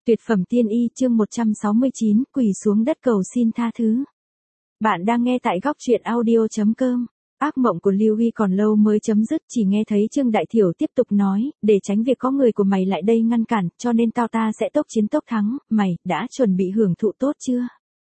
Tuyệt phẩm tiên y chương 169, quỳ xuống đất cầu xin tha thứ. Bạn đang nghe tại góc truyện audio.com. Ác mộng của Lưu Huy còn lâu mới chấm dứt, chỉ nghe thấy Trương Đại Thiểu tiếp tục nói, để tránh việc có người của mày lại đây ngăn cản, cho nên ta sẽ tốc chiến tốc thắng, mày đã chuẩn bị hưởng thụ tốt chưa?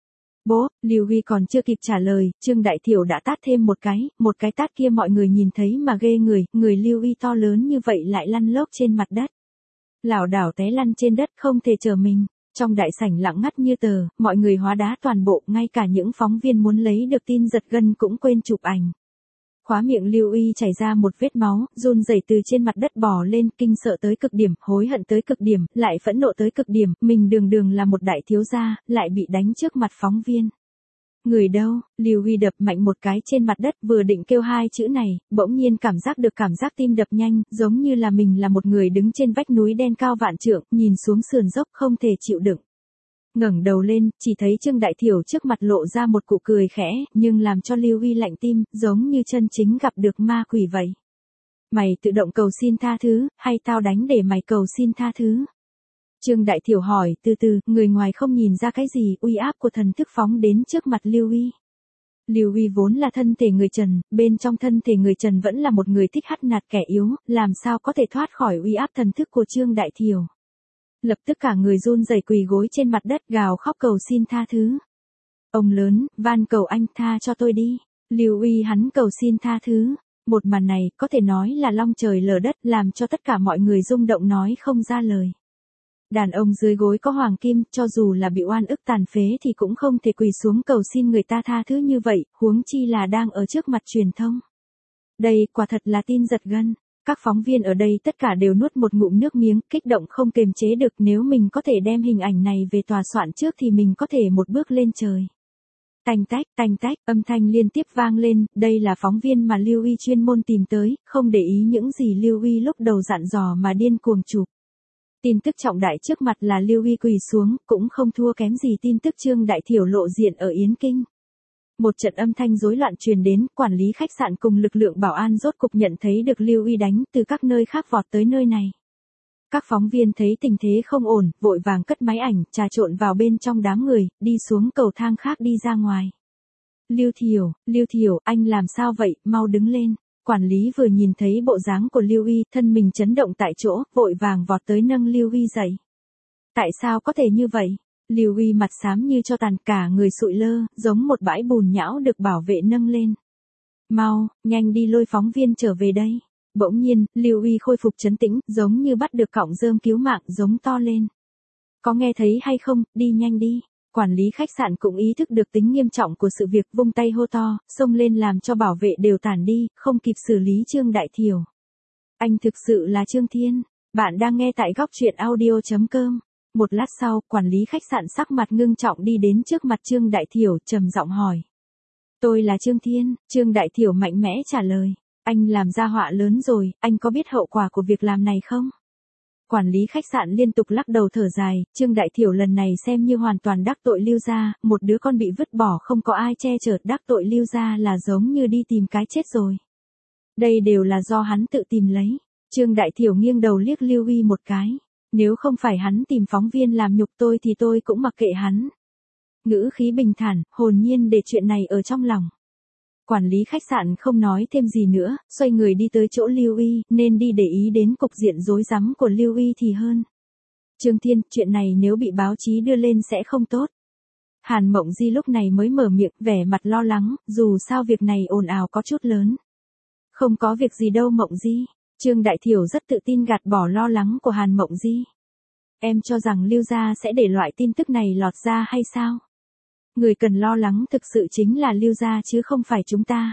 Bố, Lưu Huy còn chưa kịp trả lời, Trương Đại Thiểu đã tát thêm một cái tát kia mọi người nhìn thấy mà ghê người Lưu Huy to lớn như vậy lại lăn lóc trên mặt đất. Lảo đảo té lăn trên đất không thể trở mình. Trong đại sảnh lặng ngắt như tờ, mọi người hóa đá toàn bộ, ngay cả những phóng viên muốn lấy được tin giật gân cũng quên chụp ảnh. Khóa miệng Lưu Uy chảy ra một vết máu, run rẩy từ trên mặt đất bò lên, kinh sợ tới cực điểm, hối hận tới cực điểm, lại phẫn nộ tới cực điểm, mình đường là một đại thiếu gia, lại bị đánh trước mặt phóng viên. Người đâu? Lưu Huy đập mạnh một cái trên mặt đất, vừa định kêu hai chữ này, bỗng nhiên cảm giác tim đập nhanh, giống như là mình là một người đứng trên vách núi đen cao vạn trượng, nhìn xuống sườn dốc không thể chịu đựng. Ngẩng đầu lên, chỉ thấy Trương Đại Thiểu trước mặt lộ ra một nụ cười khẽ, nhưng làm cho Lưu Huy lạnh tim, giống như chân chính gặp được ma quỷ vậy. Mày tự động cầu xin tha thứ, hay tao đánh để mày cầu xin tha thứ? Trương Đại Thiểu hỏi, từ từ, người ngoài không nhìn ra cái gì, uy áp của thần thức phóng đến trước mặt Lưu Huy. Lưu Huy vốn là thân thể người trần, bên trong thân thể người trần vẫn là một người thích hắt nạt kẻ yếu, làm sao có thể thoát khỏi uy áp thần thức của Trương Đại Thiểu. Lập tức cả người run rẩy quỳ gối trên mặt đất gào khóc cầu xin tha thứ. Ông lớn, van cầu anh tha cho tôi đi. Lưu Huy hắn cầu xin tha thứ. Một màn này có thể nói là long trời lở đất, làm cho tất cả mọi người rung động nói không ra lời. Đàn ông dưới gối có hoàng kim, cho dù là bị oan ức tàn phế thì cũng không thể quỳ xuống cầu xin người ta tha thứ như vậy, huống chi là đang ở trước mặt truyền thông. Đây quả thật là tin giật gân. Các phóng viên ở đây tất cả đều nuốt một ngụm nước miếng, kích động không kềm chế được, nếu mình có thể đem hình ảnh này về tòa soạn trước thì mình có thể một bước lên trời. Tành tách, âm thanh liên tiếp vang lên, đây là phóng viên mà Lưu Huy chuyên môn tìm tới, không để ý những gì Lưu Huy lúc đầu dặn dò mà điên cuồng chụp. Tin tức trọng đại trước mặt là Lưu Huy quỳ xuống, cũng không thua kém gì tin tức Trương Đại Thiểu lộ diện ở Yến Kinh. Một trận âm thanh rối loạn truyền đến, quản lý khách sạn cùng lực lượng bảo an rốt cục nhận thấy được Lưu Huy đánh từ các nơi khác vọt tới nơi này. Các phóng viên thấy tình thế không ổn, vội vàng cất máy ảnh, trà trộn vào bên trong đám người, đi xuống cầu thang khác đi ra ngoài. Lưu Thiểu, anh làm sao vậy, mau đứng lên. Quản lý vừa nhìn thấy bộ dáng của Lưu Huy, thân mình chấn động tại chỗ, vội vàng vọt tới nâng Lưu Huy dậy. Tại sao có thể như vậy? Lưu Huy mặt xám như cho tàn, cả người sụi lơ, giống một bãi bùn nhão được bảo vệ nâng lên. Mau, nhanh đi lôi phóng viên trở về đây. Bỗng nhiên, Lưu Huy khôi phục trấn tĩnh, giống như bắt được cọng rơm cứu mạng, giống to lên. Có nghe thấy hay không, đi nhanh đi. Quản lý khách sạn cũng ý thức được tính nghiêm trọng của sự việc, vung tay hô to, xông lên làm cho bảo vệ đều tản đi, không kịp xử lý Trương Đại Thiểu. Anh thực sự là Trương Thiên. Bạn đang nghe tại góc truyện audio.com. Một lát sau, quản lý khách sạn sắc mặt ngưng trọng đi đến trước mặt Trương Đại Thiểu, trầm giọng hỏi. Tôi là Trương Thiên. Trương Đại Thiểu mạnh mẽ trả lời. Anh làm ra họa lớn rồi, anh có biết hậu quả của việc làm này không? Quản lý khách sạn liên tục lắc đầu thở dài, Trương Đại Thiểu lần này xem như hoàn toàn đắc tội Lưu gia, một đứa con bị vứt bỏ không có ai che chở, đắc tội Lưu gia là giống như đi tìm cái chết rồi. Đây đều là do hắn tự tìm lấy. Trương Đại Thiểu nghiêng đầu liếc Lưu Huy một cái. Nếu không phải hắn tìm phóng viên làm nhục tôi thì tôi cũng mặc kệ hắn. Ngữ khí bình thản, hồn nhiên để chuyện này ở trong lòng. Quản lý khách sạn không nói thêm gì nữa, xoay người đi tới chỗ Lưu Huy, nên đi để ý đến cục diện rối rắm của Lưu Huy thì hơn. Trương Thiên, chuyện này nếu bị báo chí đưa lên sẽ không tốt. Hàn Mộng Di lúc này mới mở miệng, vẻ mặt lo lắng, dù sao việc này ồn ào có chút lớn. Không có việc gì đâu Mộng Di. Trương Đại Thiểu rất tự tin gạt bỏ lo lắng của Hàn Mộng Di. Em cho rằng Lưu gia sẽ để loại tin tức này lọt ra hay sao? Người cần lo lắng thực sự chính là Lưu gia chứ không phải chúng ta.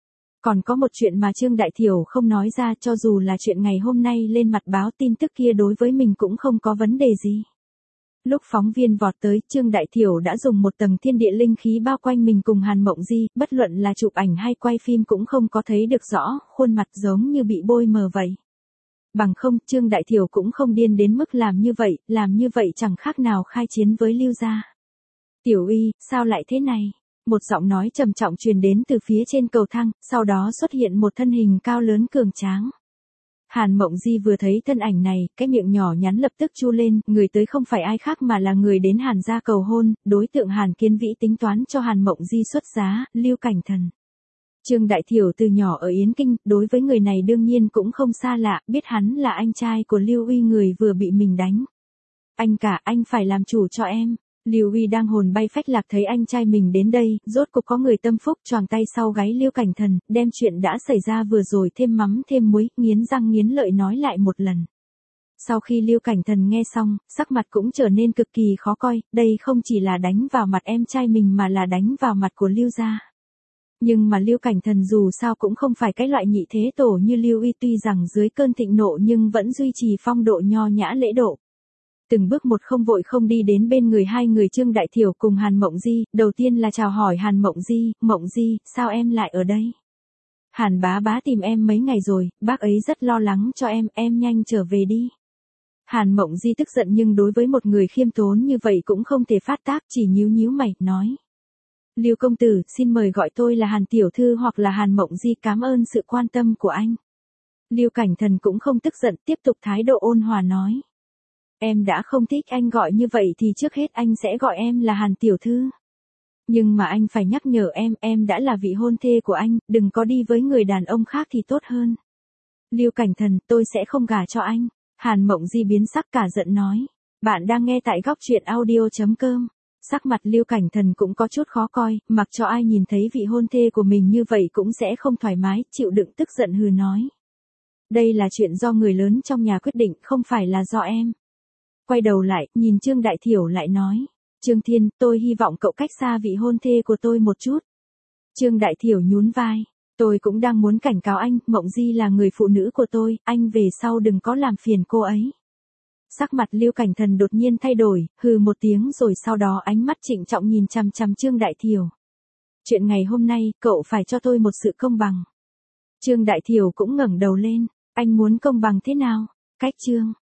Còn có một chuyện mà Trương Đại Thiểu không nói ra, cho dù là chuyện ngày hôm nay lên mặt báo, tin tức kia đối với mình cũng không có vấn đề gì. Lúc phóng viên vọt tới, Trương Đại Thiểu đã dùng một tầng thiên địa linh khí bao quanh mình cùng Hàn Mộng Di, bất luận là chụp ảnh hay quay phim cũng không có thấy được rõ, khuôn mặt giống như bị bôi mờ vậy. Bằng không, Trương Đại Thiểu cũng không điên đến mức làm như vậy chẳng khác nào khai chiến với Lưu gia. Tiểu Uy, sao lại thế này? Một giọng nói trầm trọng truyền đến từ phía trên cầu thang, sau đó xuất hiện một thân hình cao lớn cường tráng. Hàn Mộng Di vừa thấy thân ảnh này, cái miệng nhỏ nhắn lập tức chu lên, người tới không phải ai khác mà là người đến Hàn gia cầu hôn, đối tượng Hàn Kiến Vĩ tính toán cho Hàn Mộng Di xuất giá, Lưu Cảnh Thần. Trương Đại Thiểu từ nhỏ ở Yến Kinh, đối với người này đương nhiên cũng không xa lạ, biết hắn là anh trai của Lưu Uy người vừa bị mình đánh. Anh cả, anh phải làm chủ cho em. Lưu Uy đang hồn bay phách lạc thấy anh trai mình đến đây, rốt cục có người tâm phúc choàng tay sau gáy Lưu Cảnh Thần, đem chuyện đã xảy ra vừa rồi thêm mắm thêm muối, nghiến răng nghiến lợi nói lại một lần. Sau khi Lưu Cảnh Thần nghe xong, sắc mặt cũng trở nên cực kỳ khó coi, đây không chỉ là đánh vào mặt em trai mình mà là đánh vào mặt của Lưu gia. Nhưng mà Lưu Cảnh Thần dù sao cũng không phải cái loại nhị thế tổ như Lưu Uy, tuy rằng dưới cơn thịnh nộ nhưng vẫn duy trì phong độ nho nhã lễ độ. Từng bước một không vội không đi đến bên người hai người Trương Đại Thiểu cùng Hàn Mộng Di, đầu tiên là chào hỏi Hàn Mộng Di, sao em lại ở đây? Hàn bá bá tìm em mấy ngày rồi, bác ấy rất lo lắng cho em nhanh trở về đi. Hàn Mộng Di tức giận nhưng đối với một người khiêm tốn như vậy cũng không thể phát tác, chỉ nhíu mày, nói. Lưu công tử, xin mời gọi tôi là Hàn tiểu thư hoặc là Hàn Mộng Di, cảm ơn sự quan tâm của anh. Lưu Cảnh Thần cũng không tức giận, tiếp tục thái độ ôn hòa nói. Em đã không thích anh gọi như vậy thì trước hết anh sẽ gọi em là Hàn tiểu thư. Nhưng mà anh phải nhắc nhở em đã là vị hôn thê của anh, đừng có đi với người đàn ông khác thì tốt hơn. Lưu Cảnh Thần, tôi sẽ không gả cho anh. Hàn Mộng Di biến sắc cả giận nói. Bạn đang nghe tại góc truyện audio.com. Sắc mặt Lưu Cảnh Thần cũng có chút khó coi, mặc cho ai nhìn thấy vị hôn thê của mình như vậy cũng sẽ không thoải mái, chịu đựng tức giận hừ nói. Đây là chuyện do người lớn trong nhà quyết định, không phải là do em. Quay đầu lại, nhìn Trương Đại Thiểu lại nói. Trương Thiên, tôi hy vọng cậu cách xa vị hôn thê của tôi một chút. Trương Đại Thiểu nhún vai. Tôi cũng đang muốn cảnh cáo anh, Mộng Di là người phụ nữ của tôi, anh về sau đừng có làm phiền cô ấy. Sắc mặt Lưu Cảnh Thần đột nhiên thay đổi, hừ một tiếng rồi sau đó ánh mắt trịnh trọng nhìn chằm chằm Trương Đại Thiểu. Chuyện ngày hôm nay, cậu phải cho tôi một sự công bằng. Trương Đại Thiểu cũng ngẩng đầu lên, anh muốn công bằng thế nào? Cách Trương